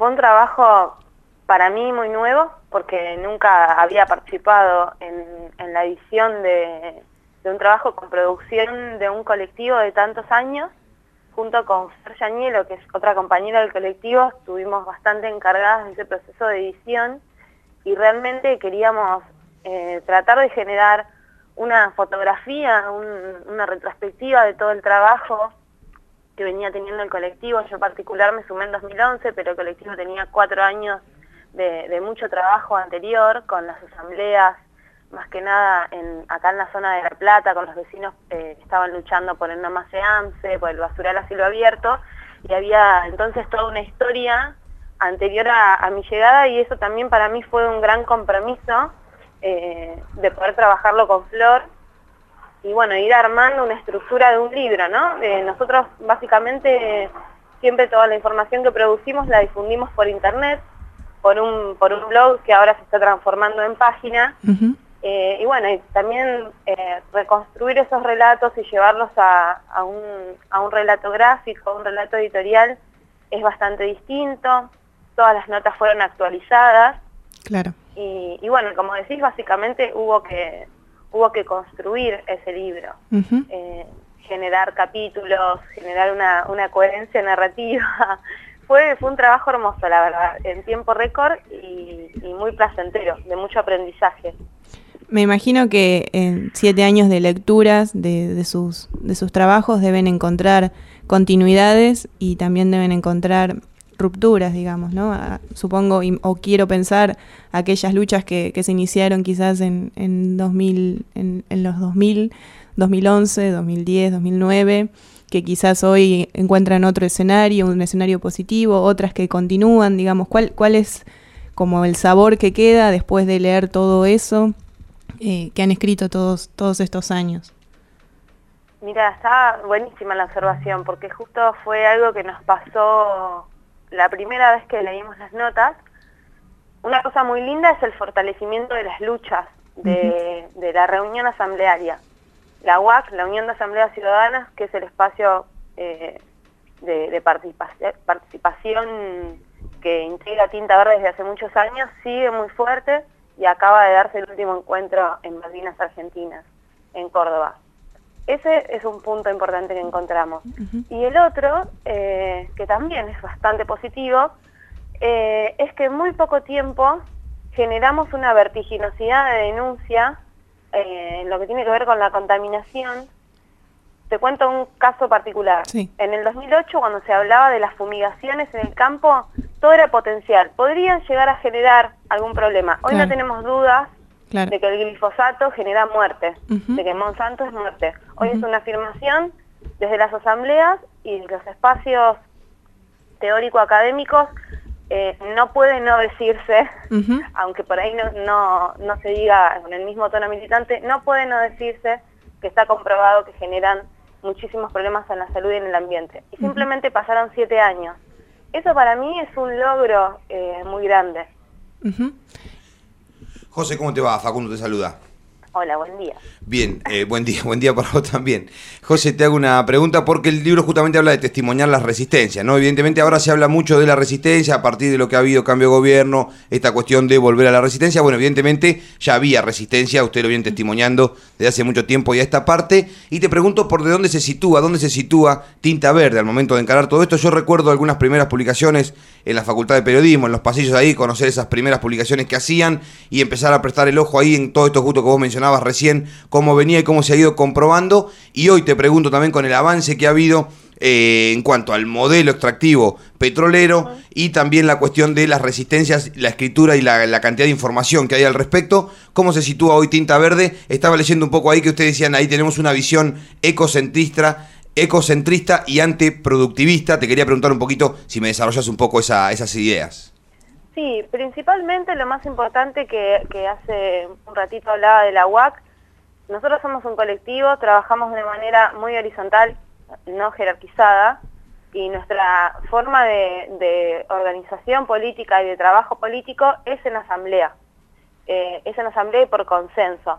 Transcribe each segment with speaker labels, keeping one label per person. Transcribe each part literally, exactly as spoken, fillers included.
Speaker 1: fue un trabajo para mí muy nuevo, porque nunca había participado en, en la edición de, de un trabajo con producción de un colectivo de tantos años. Junto con Fer Yañelo, que es otra compañera del colectivo, estuvimos bastante encargadas de ese proceso de edición y realmente queríamos eh, tratar de generar una fotografía, un, una retrospectiva de todo el trabajo que venía teniendo el colectivo. Yo en particular me sumé en dos mil once, pero el colectivo tenía cuatro años de, de mucho trabajo anterior, con las asambleas, más que nada en, acá en la zona de La Plata, con los vecinos eh, que estaban luchando por el no más EAMSE, por el basural a cielo abierto, y había entonces toda una historia anterior a, a mi llegada, y eso también para mí fue un gran compromiso eh, de poder trabajarlo con Flor, y bueno, ir armando una estructura de un libro, ¿no? Eh, nosotros básicamente siempre toda la información que producimos la difundimos por internet, por un, por un blog que ahora se está transformando en página. Uh-huh. Eh, y bueno, y también eh, reconstruir esos relatos y llevarlos a, a, un, a un relato gráfico, a un relato editorial, es bastante distinto. Todas las notas fueron actualizadas.
Speaker 2: Claro.
Speaker 1: Y, y bueno, como decís, básicamente hubo que, hubo que construir ese libro. Uh-huh. eh, generar capítulos, generar una, una coherencia narrativa. Fue, fue un trabajo hermoso, la verdad, en tiempo récord y, y muy placentero, de mucho aprendizaje.
Speaker 2: Me imagino que en siete años de lecturas de, de, sus, de sus trabajos deben encontrar continuidades y también deben encontrar rupturas, digamos, ¿no? A, supongo, y, o quiero pensar aquellas luchas que, que se iniciaron quizás en, en, dos mil, en, en los dos mil, dos mil once, dos mil diez, dos mil nueve, que quizás hoy encuentran otro escenario, un escenario positivo, otras que continúan, digamos. ¿Cuál, cuál es como el sabor que queda después de leer todo eso eh, que han escrito todos, todos estos años?
Speaker 1: Mira, está buenísima la observación, porque justo fue algo que nos pasó la primera vez que leímos las notas. Una cosa muy linda es el fortalecimiento de las luchas de, uh-huh. de la reunión asamblearia. La U A C, la Unión de Asambleas Ciudadanas, que es el espacio eh, de, de participación, participación que integra Tinta Verde desde hace muchos años, sigue muy fuerte y acaba de darse el último encuentro en Malvinas Argentinas, en Córdoba. Ese es un punto importante que encontramos. Uh-huh. Y el otro, eh, que también es bastante positivo, eh, es que en muy poco tiempo generamos una vertiginosidad de denuncia Eh, en lo que tiene que ver con la contaminación. Te cuento un caso particular.
Speaker 2: Sí.
Speaker 1: En el dos mil ocho, cuando se hablaba de las fumigaciones en el campo, todo era potencial. Podrían llegar a generar algún problema. Hoy claro. no tenemos dudas claro. de que el glifosato genera muerte, uh-huh. de que Monsanto es muerte. Hoy uh-huh. es una afirmación desde las asambleas y los espacios teórico-académicos. Eh, no puede no decirse, uh-huh. aunque por ahí no, no, no se diga con el mismo tono militante, no puede no decirse que está comprobado que generan muchísimos problemas en la salud y en el ambiente. Y uh-huh. simplemente pasaron siete años. Eso para mí es un logro eh, muy grande.
Speaker 2: Uh-huh.
Speaker 3: José, ¿cómo te va? Facundo te saluda.
Speaker 1: Hola, buen día.
Speaker 3: Bien, eh, buen día, buen día para vos también. José, te hago una pregunta porque el libro justamente habla de testimoniar las resistencias, ¿no? Evidentemente ahora se habla mucho de la resistencia a partir de lo que ha habido cambio de gobierno, esta cuestión de volver a la resistencia. Bueno, evidentemente ya había resistencia, usted lo viene testimoniando desde hace mucho tiempo y a esta parte. Y te pregunto por de dónde se sitúa, dónde se sitúa Tinta Verde al momento de encarar todo esto. Yo recuerdo algunas primeras publicaciones en la Facultad de Periodismo, en los pasillos ahí, conocer esas primeras publicaciones que hacían y empezar a prestar el ojo ahí en todo esto justo que vos mencionabas recién, cómo venía y cómo se ha ido comprobando. Y hoy te pregunto también con el avance que ha habido eh, en cuanto al modelo extractivo petrolero uh-huh. y también la cuestión de las resistencias, la escritura y la, la cantidad de información que hay al respecto. ¿Cómo se sitúa hoy Tinta Verde? Estaba leyendo un poco ahí que ustedes decían, ahí tenemos una visión ecocentrista, ecocentrista y antiproductivista. Te quería preguntar un poquito si me desarrollas un poco esa, esas ideas.
Speaker 1: Sí, principalmente lo más importante que, que hace un ratito hablaba de la U A C. Nosotros somos un colectivo, trabajamos de manera muy horizontal, no jerarquizada, y nuestra forma de, de organización política y de trabajo político es en asamblea. Eh, es en asamblea y por consenso.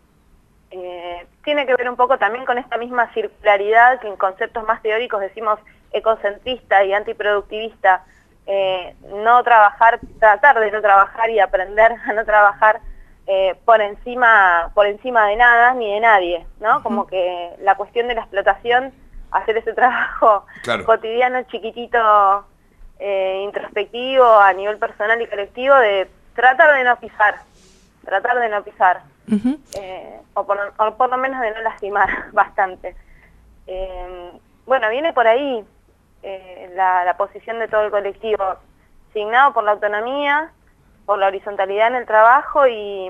Speaker 1: Eh, tiene que ver un poco también con esta misma circularidad que en conceptos más teóricos decimos ecocentrista y antiproductivista. eh, no trabajar, tratar de no trabajar y aprender a no trabajar eh, por encima, por encima de nada ni de nadie, ¿no? Como que la cuestión de la explotación, hacer ese trabajo
Speaker 3: claro.
Speaker 1: cotidiano, chiquitito, eh, introspectivo, a nivel personal y colectivo, de tratar de no pisar, tratar de no pisar, uh-huh. eh, o, por, o por lo menos de no lastimar bastante. Eh, bueno, viene por ahí eh, la, la posición de todo el colectivo, signado por la autonomía, por la horizontalidad en el trabajo y,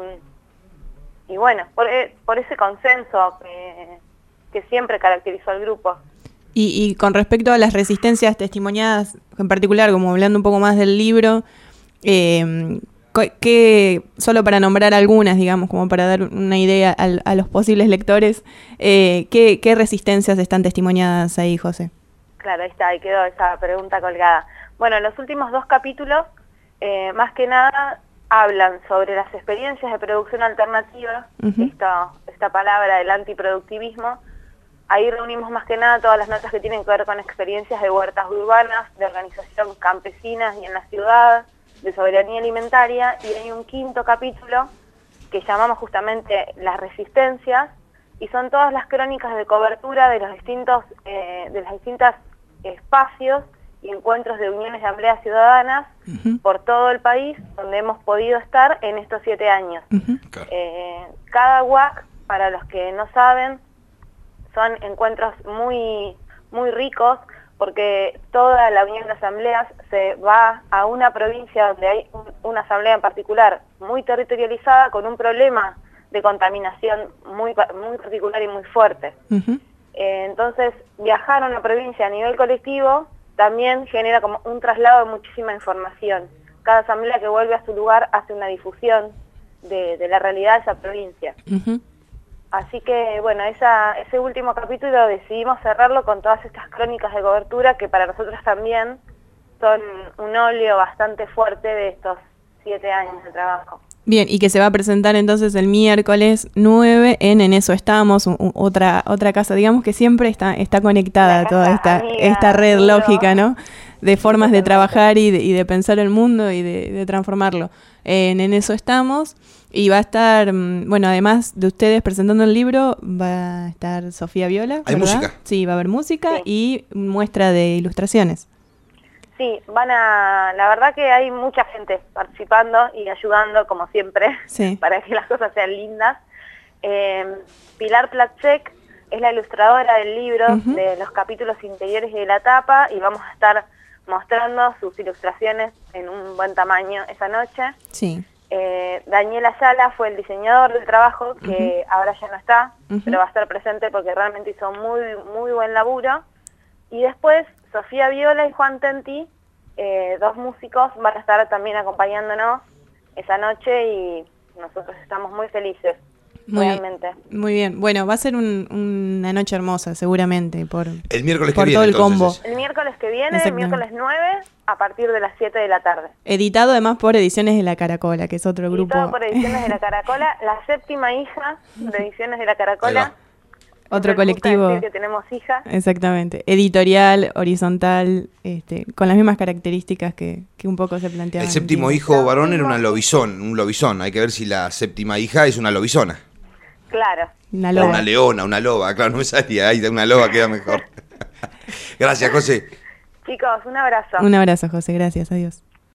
Speaker 1: y bueno, por, por ese consenso que, que siempre caracterizó al grupo.
Speaker 2: Y, y con respecto a las resistencias testimoniadas, en particular, como hablando un poco más del libro, eh, que solo para nombrar algunas, digamos, como para dar una idea a, a los posibles lectores, eh, ¿qué, ¿qué resistencias están testimoniadas ahí, José?
Speaker 1: Claro, ahí está, ahí quedó esa pregunta colgada. Bueno, los últimos dos capítulos, eh, más que nada, hablan sobre las experiencias de producción alternativa, uh-huh. esta, esta palabra del antiproductivismo. Ahí reunimos más que nada todas las notas que tienen que ver con experiencias de huertas urbanas, de organización campesinas y en la ciudad, de soberanía alimentaria, y hay un quinto capítulo que llamamos justamente las resistencias, y son todas las crónicas de cobertura de los distintos, eh, de los distintos espacios y encuentros de uniones de asambleas ciudadanas uh-huh. por todo el país, donde hemos podido estar en estos siete años. Uh-huh. Claro. Eh, cada U A C, para los que no saben, son encuentros muy, muy ricos, porque toda la unión de asambleas se va a una provincia donde hay un, una asamblea en particular muy territorializada, con un problema de contaminación muy, muy particular y muy fuerte. Uh-huh. eh, entonces, viajar a una provincia a nivel colectivo también genera como un traslado de muchísima información. Cada asamblea que vuelve a su lugar hace una difusión de, de la realidad de esa provincia. Uh-huh. Así que, bueno, esa, ese último capítulo decidimos cerrarlo con todas estas crónicas de cobertura que para nosotros también son un óleo bastante fuerte de estos siete años de trabajo.
Speaker 2: Bien, y que se va a presentar entonces el miércoles nueve en En Eso Estamos, un, otra otra casa, digamos que siempre está está conectada toda esta amiga, esta red amigo. lógica, ¿no? De formas de trabajar y de, y de pensar el mundo y de, de transformarlo. Eh, en En Eso Estamos, y va a estar, bueno, además de ustedes presentando el libro, va a estar Sofía Viola,
Speaker 3: ¿hay
Speaker 2: ¿verdad?
Speaker 3: música?
Speaker 2: Sí, va a haber música
Speaker 1: sí.
Speaker 2: y muestra de ilustraciones.
Speaker 1: Sí, van a, la verdad que hay mucha gente participando y ayudando, como siempre, sí. para que las cosas sean lindas. Eh, Pilar Platzek es la ilustradora del libro, uh-huh. de los capítulos interiores y de la tapa, y vamos a estar mostrando sus ilustraciones en un buen tamaño esa noche.
Speaker 2: Sí.
Speaker 1: Eh, Daniel Ayala fue el diseñador del trabajo, que uh-huh. ahora ya no está, uh-huh. pero va a estar presente porque realmente hizo muy, muy buen laburo. Y después Sofía Viola y Juan Tenti, eh, dos músicos, van a estar también acompañándonos esa noche y nosotros estamos muy felices,
Speaker 2: muy
Speaker 1: realmente.
Speaker 2: Bien, muy bien. Bueno, va a ser un, una noche hermosa, seguramente, por
Speaker 3: el miércoles
Speaker 2: por
Speaker 3: que
Speaker 2: todo
Speaker 3: viene,
Speaker 2: el combo.
Speaker 3: Entonces.
Speaker 1: El miércoles que viene, el miércoles nueve, a partir de las siete de la tarde.
Speaker 2: Editado además por Ediciones de la Caracola, que es otro
Speaker 1: Editado
Speaker 2: grupo.
Speaker 1: Editado por Ediciones de la Caracola, la séptima hija de Ediciones de la Caracola.
Speaker 2: Otro colectivo.
Speaker 1: Decir que tenemos hija.
Speaker 2: Exactamente. Editorial, horizontal, este, con las mismas características que, que un poco se planteaban.
Speaker 3: El séptimo hijo
Speaker 1: Lo
Speaker 3: varón
Speaker 1: mismo.
Speaker 3: Era una lobizón, un lobizón. Hay que ver si la séptima hija es una lobizona.
Speaker 1: Claro.
Speaker 2: Una loba.
Speaker 3: Una leona, una loba. Claro, no me salía. Ahí una loba queda mejor. Gracias, José.
Speaker 1: Chicos, un abrazo.
Speaker 2: Un abrazo, José. Gracias. Adiós.